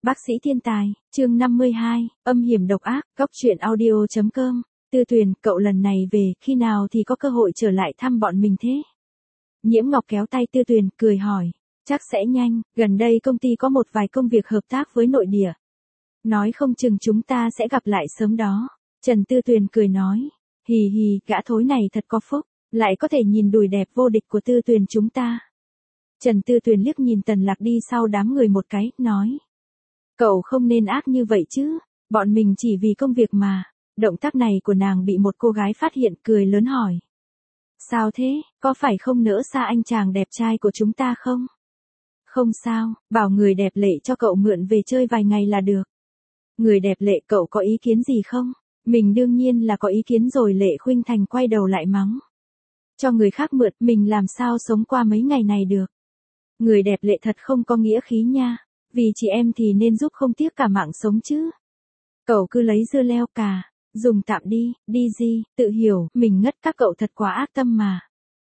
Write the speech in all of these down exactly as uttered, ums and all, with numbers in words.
Bác sĩ thiên tài, chương năm mươi hai, âm hiểm độc ác, góc truyện audio chấm com. Tư Tuyền, cậu lần này về, khi nào thì có cơ hội trở lại thăm bọn mình thế? Nhiễm Ngọc kéo tay Tư Tuyền, cười hỏi. Chắc sẽ nhanh, gần đây công ty có một vài công việc hợp tác với nội địa. Nói không chừng chúng ta sẽ gặp lại sớm đó. Trần Tư Tuyền cười nói. Hì hì, gã thối này thật có phúc, lại có thể nhìn đùi đẹp vô địch của Tư Tuyền chúng ta. Trần Tư Tuyền liếc nhìn Tần Lạc đi sau đám người một cái, nói. Cậu không nên ác như vậy chứ, bọn mình chỉ vì công việc mà. Động tác này của nàng bị một cô gái phát hiện, cười lớn hỏi. Sao thế, có phải không nỡ xa anh chàng đẹp trai của chúng ta không? Không sao, bảo người đẹp lệ cho cậu mượn về chơi vài ngày là được. Người đẹp lệ, cậu có ý kiến gì không? Mình đương nhiên là có ý kiến rồi. Lệ Khuynh Thành quay đầu lại mắng. Cho người khác mượn, mình làm sao sống qua mấy ngày này được? Người đẹp lệ thật không có nghĩa khí nha, vì chị em thì nên giúp không tiếc cả mạng sống chứ. Cậu cứ lấy dưa leo cà, dùng tạm đi, đi gì, tự hiểu, mình ngất các cậu thật quá ác tâm mà.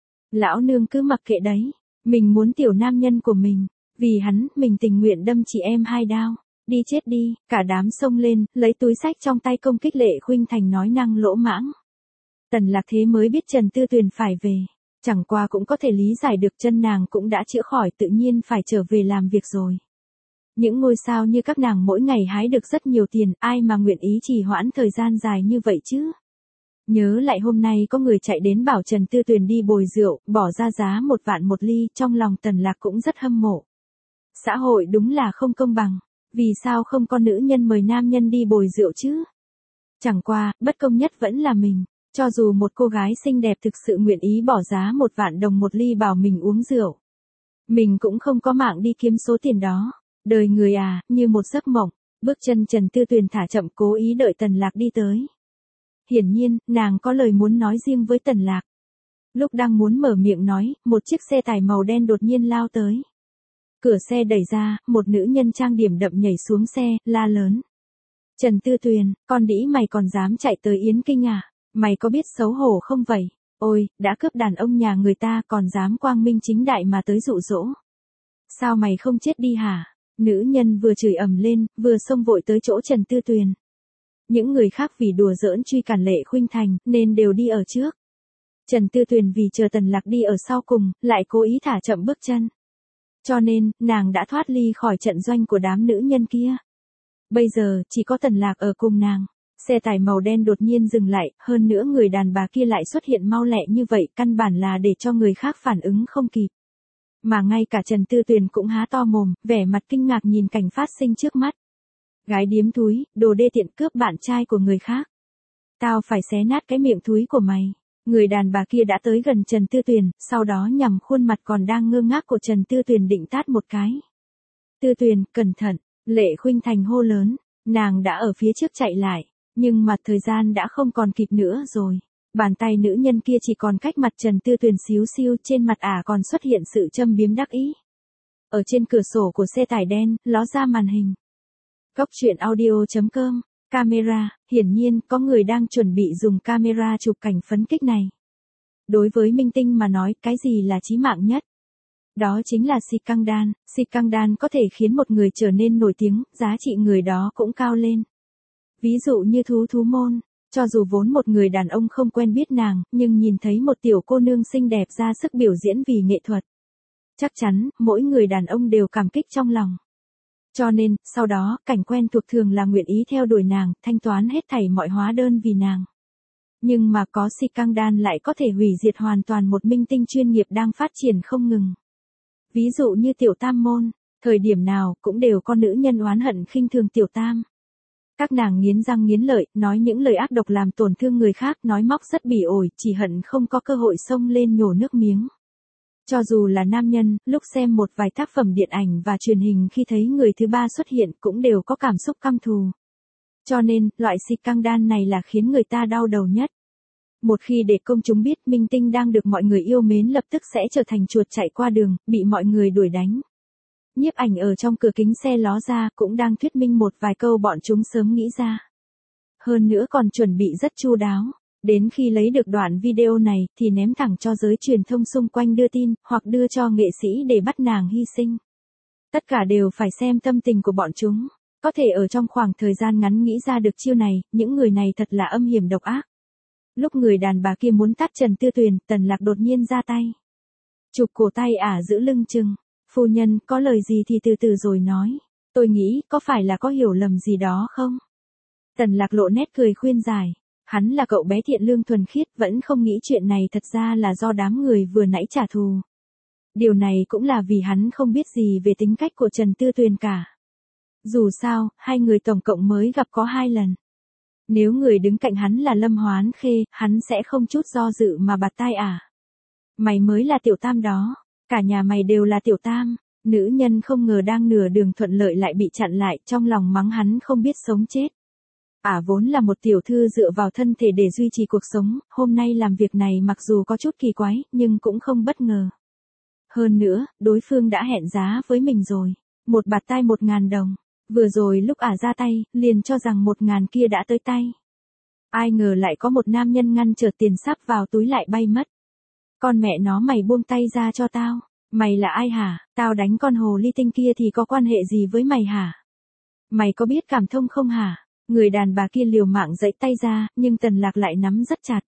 Lão nương cứ mặc kệ đấy, mình muốn tiểu nam nhân của mình, vì hắn, mình tình nguyện đâm chị em hai đao. Đi chết đi, cả đám xông lên, lấy túi xách trong tay công kích Lệ Khuynh Thành nói năng lỗ mãng. Tần Lạc thế mới biết Trần Tư Tuyền phải về, chẳng qua cũng có thể lý giải được, chân nàng cũng đã chữa khỏi, tự nhiên phải trở về làm việc rồi. Những ngôi sao như các nàng mỗi ngày hái được rất nhiều tiền, ai mà nguyện ý trì hoãn thời gian dài như vậy chứ. Nhớ lại hôm nay có người chạy đến bảo Trần Tư Tuyền đi bồi rượu, bỏ ra giá một vạn một ly, trong lòng Tần Lạc cũng rất hâm mộ. Xã hội đúng là không công bằng. Vì sao không có nữ nhân mời nam nhân đi bồi rượu chứ? Chẳng qua, bất công nhất vẫn là mình. Cho dù một cô gái xinh đẹp thực sự nguyện ý bỏ giá một vạn đồng một ly bảo mình uống rượu, mình cũng không có mạng đi kiếm số tiền đó. Đời người à, như một giấc mộng. Bước chân Trần Tư Tuyền thả chậm, cố ý đợi Tần Lạc đi tới. Hiển nhiên, nàng có lời muốn nói riêng với Tần Lạc. Lúc đang muốn mở miệng nói, một chiếc xe tải màu đen đột nhiên lao tới. Cửa xe đẩy ra, một nữ nhân trang điểm đậm nhảy xuống xe, la lớn. Trần Tư Tuyền, con đĩ mày còn dám chạy tới Yến Kinh à? Mày có biết xấu hổ không vậy? Ôi, đã cướp đàn ông nhà người ta còn dám quang minh chính đại mà tới dụ dỗ. Sao mày không chết đi hả? Nữ nhân vừa chửi ầm lên, vừa xông vội tới chỗ Trần Tư Tuyền. Những người khác vì đùa giỡn truy cản Lệ Khuynh Thành, nên đều đi ở trước. Trần Tư Tuyền vì chờ Tần Lạc đi ở sau cùng, lại cố ý thả chậm bước chân. Cho nên, nàng đã thoát ly khỏi trận doanh của đám nữ nhân kia. Bây giờ, chỉ có Tần Lạc ở cùng nàng. Xe tải màu đen đột nhiên dừng lại, hơn nữa người đàn bà kia lại xuất hiện mau lẹ như vậy, căn bản là để cho người khác phản ứng không kịp. Mà ngay cả Trần Tư Tuyền cũng há to mồm, vẻ mặt kinh ngạc nhìn cảnh phát sinh trước mắt. Gái điếm thúi, đồ đê tiện, cướp bạn trai của người khác. Tao phải xé nát cái miệng thúi của mày. Người đàn bà kia đã tới gần Trần Tư Tuyền, sau đó nhằm khuôn mặt còn đang ngơ ngác của Trần Tư Tuyền định tát một cái. Tư Tuyền, cẩn thận, Lệ Khuynh Thành hô lớn, nàng đã ở phía trước chạy lại, nhưng mà thời gian đã không còn kịp nữa rồi. Bàn tay nữ nhân kia chỉ còn cách mặt Trần Tư Tuyền xíu xiu, trên mặt ả còn xuất hiện sự châm biếm đắc ý. Ở trên cửa sổ của xe tải đen, ló ra màn hình. Góc truyện audio chấm com. Camera, hiển nhiên, có người đang chuẩn bị dùng camera chụp cảnh phấn kích này. Đối với minh tinh mà nói, cái gì là chí mạng nhất? Đó chính là scandal. Scandal có thể khiến một người trở nên nổi tiếng, giá trị người đó cũng cao lên. Ví dụ như Thú Thú Môn, cho dù vốn một người đàn ông không quen biết nàng, nhưng nhìn thấy một tiểu cô nương xinh đẹp ra sức biểu diễn vì nghệ thuật. Chắc chắn, mỗi người đàn ông đều cảm kích trong lòng. Cho nên, sau đó, cảnh quen thuộc thường là nguyện ý theo đuổi nàng, thanh toán hết thảy mọi hóa đơn vì nàng. Nhưng mà có scandal lại có thể hủy diệt hoàn toàn một minh tinh chuyên nghiệp đang phát triển không ngừng. Ví dụ như Tiểu Tam Môn, thời điểm nào cũng đều có nữ nhân oán hận khinh thường Tiểu Tam. Các nàng nghiến răng nghiến lợi, nói những lời ác độc làm tổn thương người khác, nói móc rất bỉ ổi, chỉ hận không có cơ hội xông lên nhổ nước miếng. Cho dù là nam nhân, lúc xem một vài tác phẩm điện ảnh và truyền hình khi thấy người thứ ba xuất hiện cũng đều có cảm xúc căm thù. Cho nên, loại scandal này là khiến người ta đau đầu nhất. Một khi để công chúng biết minh tinh đang được mọi người yêu mến lập tức sẽ trở thành chuột chạy qua đường, bị mọi người đuổi đánh. Nhiếp ảnh ở trong cửa kính xe ló ra cũng đang thuyết minh một vài câu bọn chúng sớm nghĩ ra. Hơn nữa còn chuẩn bị rất chu đáo. Đến khi lấy được đoạn video này thì ném thẳng cho giới truyền thông xung quanh đưa tin, hoặc đưa cho nghệ sĩ để bắt nàng hy sinh. Tất cả đều phải xem tâm tình của bọn chúng. Có thể ở trong khoảng thời gian ngắn nghĩ ra được chiêu này, những người này thật là âm hiểm độc ác. Lúc người đàn bà kia muốn tát Trần Tư Tuyền, Tần Lạc đột nhiên ra tay. Chụp cổ tay ả giữ lưng chừng. Phu nhân, có lời gì thì từ từ rồi nói. Tôi nghĩ, có phải là có hiểu lầm gì đó không? Tần Lạc lộ nét cười khuyên giải. Hắn là cậu bé thiện lương thuần khiết, vẫn không nghĩ chuyện này thật ra là do đám người vừa nãy trả thù. Điều này cũng là vì hắn không biết gì về tính cách của Trần Tư Tuyền cả. Dù sao, hai người tổng cộng mới gặp có hai lần. Nếu người đứng cạnh hắn là Lâm Hoán Khê, hắn sẽ không chút do dự mà bạt tai ả. Mày mới là tiểu tam đó, cả nhà mày đều là tiểu tam. Nữ nhân không ngờ đang nửa đường thuận lợi lại bị chặn lại, trong lòng mắng hắn không biết sống chết. Ả vốn là một tiểu thư dựa vào thân thể để duy trì cuộc sống, hôm nay làm việc này mặc dù có chút kỳ quái, nhưng cũng không bất ngờ. Hơn nữa, đối phương đã hẹn giá với mình rồi. Một bạt tai một ngàn đồng. Vừa rồi lúc ả ra tay, liền cho rằng một ngàn kia đã tới tay. Ai ngờ lại có một nam nhân ngăn trở tiền sắp vào túi lại bay mất. Con mẹ nó, mày buông tay ra cho tao. Mày là ai hả? Tao đánh con hồ ly tinh kia thì có quan hệ gì với mày hả? Mày có biết cảm thông không hả? Người đàn bà kia liều mạng giãy tay ra, nhưng Tần Lạc lại nắm rất chặt.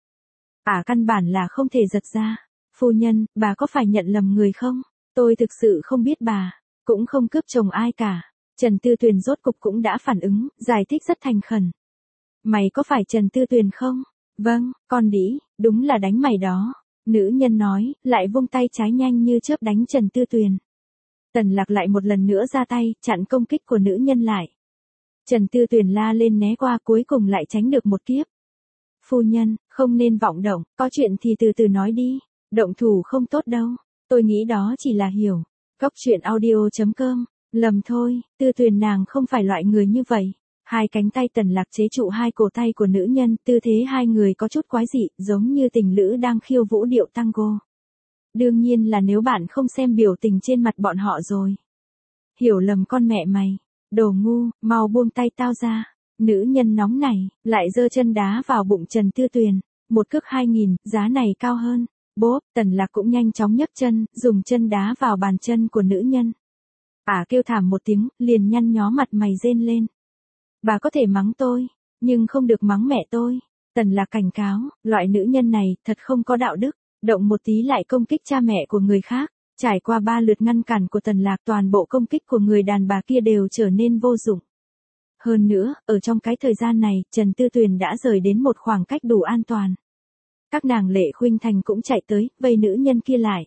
Ả căn bản là không thể giật ra. Phu nhân, bà có phải nhận lầm người không? Tôi thực sự không biết bà, cũng không cướp chồng ai cả. Trần Tư Tuyền rốt cục cũng đã phản ứng, giải thích rất thành khẩn. Mày có phải Trần Tư Tuyền không? Vâng, con đĩ, đúng là đánh mày đó. Nữ nhân nói, lại vung tay trái nhanh như chớp đánh Trần Tư Tuyền. Tần Lạc lại một lần nữa ra tay, chặn công kích của nữ nhân lại. Trần Tư Tuyền la lên né qua, cuối cùng lại tránh được một kiếp. Phu nhân, không nên vọng động, có chuyện thì từ từ nói đi. Động thủ không tốt đâu. Tôi nghĩ đó chỉ là hiểu. Góc truyện audio chấm com. Lầm thôi, Tư Tuyền nàng không phải loại người như vậy. Hai cánh tay Tần Lạc chế trụ hai cổ tay của nữ nhân, tư thế hai người có chút quái dị, giống như tình lữ đang khiêu vũ điệu tango. Đương nhiên là nếu bạn không xem biểu tình trên mặt bọn họ rồi. Hiểu lầm con mẹ mày. Đồ ngu, mau buông tay tao ra. Nữ nhân nóng này, lại giơ chân đá vào bụng Trần Tư Tuyền. Một cước hai nghìn, giá này cao hơn. Bốp, Tần Lạc cũng nhanh chóng nhấc chân, dùng chân đá vào bàn chân của nữ nhân. Ả kêu thảm một tiếng, liền nhăn nhó mặt mày rên lên. Bà có thể mắng tôi, nhưng không được mắng mẹ tôi. Tần Lạc cảnh cáo, loại nữ nhân này thật không có đạo đức, động một tí lại công kích cha mẹ của người khác. Trải qua ba lượt ngăn cản của Tần Lạc, toàn bộ công kích của người đàn bà kia đều trở nên vô dụng. Hơn nữa, ở trong cái thời gian này, Trần Tư Tuyền đã rời đến một khoảng cách đủ an toàn. Các nàng Lệ Khuynh Thành cũng chạy tới, vây nữ nhân kia lại.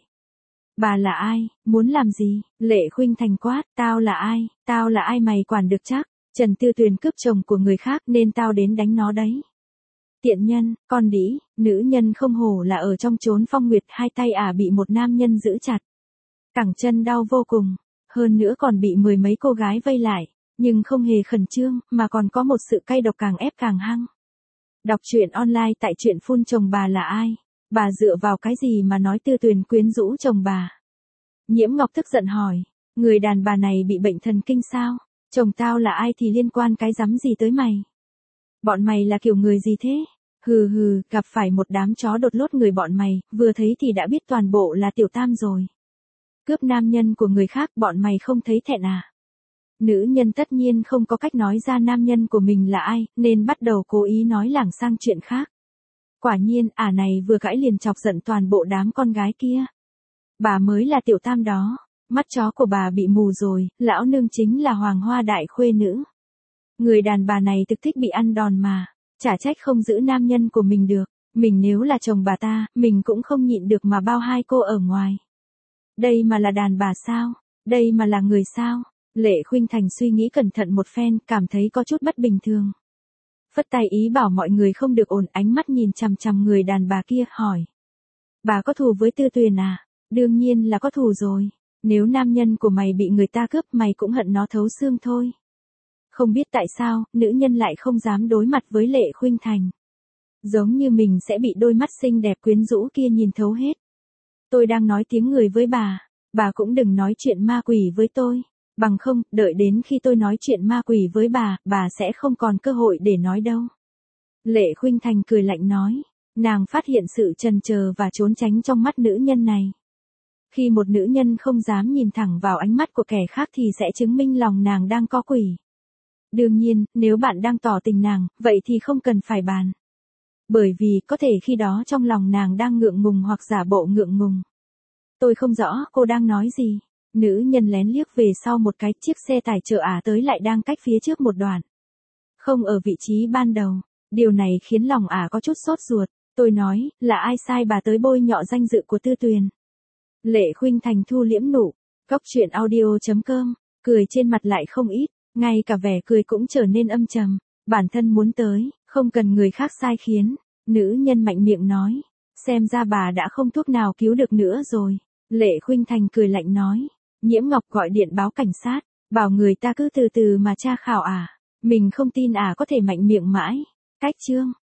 Bà là ai, muốn làm gì? Lệ Khuynh Thành quát, tao là ai, tao là ai mày quản được chắc? Trần Tư Tuyền cướp chồng của người khác nên tao đến đánh nó đấy. Tiện nhân, con đĩ, nữ nhân không hổ là ở trong chốn phong nguyệt, hai tay ả bị một nam nhân giữ chặt. Cẳng chân đau vô cùng, hơn nữa còn bị mười mấy cô gái vây lại, nhưng không hề khẩn trương, mà còn có một sự cay độc càng ép càng hăng. Đọc truyện online tại truyện phun chồng bà là ai? Bà dựa vào cái gì mà nói Tư Tuyền quyến rũ chồng bà? Nhiễm Ngọc tức giận hỏi, người đàn bà này bị bệnh thần kinh sao? Chồng tao là ai thì liên quan cái rắm gì tới mày? Bọn mày là kiểu người gì thế? Hừ hừ, gặp phải một đám chó đột lốt người bọn mày, vừa thấy thì đã biết toàn bộ là tiểu tam rồi. Cướp nam nhân của người khác bọn mày không thấy thẹn à? Nữ nhân tất nhiên không có cách nói ra nam nhân của mình là ai, nên bắt đầu cố ý nói lảng sang chuyện khác. Quả nhiên, ả này vừa cãi liền chọc giận toàn bộ đám con gái kia. Bà mới là tiểu tam đó, mắt chó của bà bị mù rồi, lão nương chính là hoàng hoa đại khuê nữ. Người đàn bà này thực thích bị ăn đòn mà, chả trách không giữ nam nhân của mình được, mình nếu là chồng bà ta, mình cũng không nhịn được mà bao hai cô ở ngoài. Đây mà là đàn bà sao? Đây mà là người sao? Lệ Khuynh Thành suy nghĩ cẩn thận một phen, cảm thấy có chút bất bình thường. Phất tay ý bảo mọi người không được ồn, ánh mắt nhìn chằm chằm người đàn bà kia, hỏi. Bà có thù với Tư Tuyền à? Đương nhiên là có thù rồi. Nếu nam nhân của mày bị người ta cướp, mày cũng hận nó thấu xương thôi. Không biết tại sao, nữ nhân lại không dám đối mặt với Lệ Khuynh Thành. Giống như mình sẽ bị đôi mắt xinh đẹp quyến rũ kia nhìn thấu hết. Tôi đang nói tiếng người với bà, bà cũng đừng nói chuyện ma quỷ với tôi. Bằng không, đợi đến khi tôi nói chuyện ma quỷ với bà, bà sẽ không còn cơ hội để nói đâu. Lệ Khuynh Thành cười lạnh nói. Nàng phát hiện sự chần chờ và trốn tránh trong mắt nữ nhân này. Khi một nữ nhân không dám nhìn thẳng vào ánh mắt của kẻ khác thì sẽ chứng minh lòng nàng đang có quỷ. Đương nhiên, nếu bạn đang tỏ tình nàng, vậy thì không cần phải bàn. Bởi vì, có thể khi đó trong lòng nàng đang ngượng ngùng hoặc giả bộ ngượng ngùng. Tôi không rõ cô đang nói gì. Nữ nhân lén liếc về sau một cái, chiếc xe tải chở ả tới lại đang cách phía trước một đoạn. Không ở vị trí ban đầu. Điều này khiến lòng ả có chút sốt ruột. Tôi nói, là ai sai bà tới bôi nhọ danh dự của Tư Tuyền. Lệ Khuynh Thành thu liễm nụ. Cóc truyện audio chấm com. Cười trên mặt lại không ít. Ngay cả vẻ cười cũng trở nên âm trầm. Bản thân muốn tới, không cần người khác sai khiến. Nữ nhân mạnh miệng nói. Xem ra bà đã không thuốc nào cứu được nữa rồi. Lệ Khuynh Thành cười lạnh nói. Nhiễm Ngọc gọi điện báo cảnh sát. Bảo người ta cứ từ từ mà tra khảo ả. Mình không tin ả có thể mạnh miệng mãi. Cách chương.